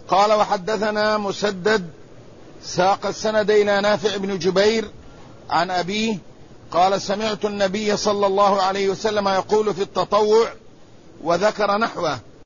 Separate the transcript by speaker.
Speaker 1: قال وحدثنا مسدد ساق السند إلى نافع بن جبير عن أبيه قال سمعت النبي صلى الله عليه وسلم يقول في التطوع وذكر نحوه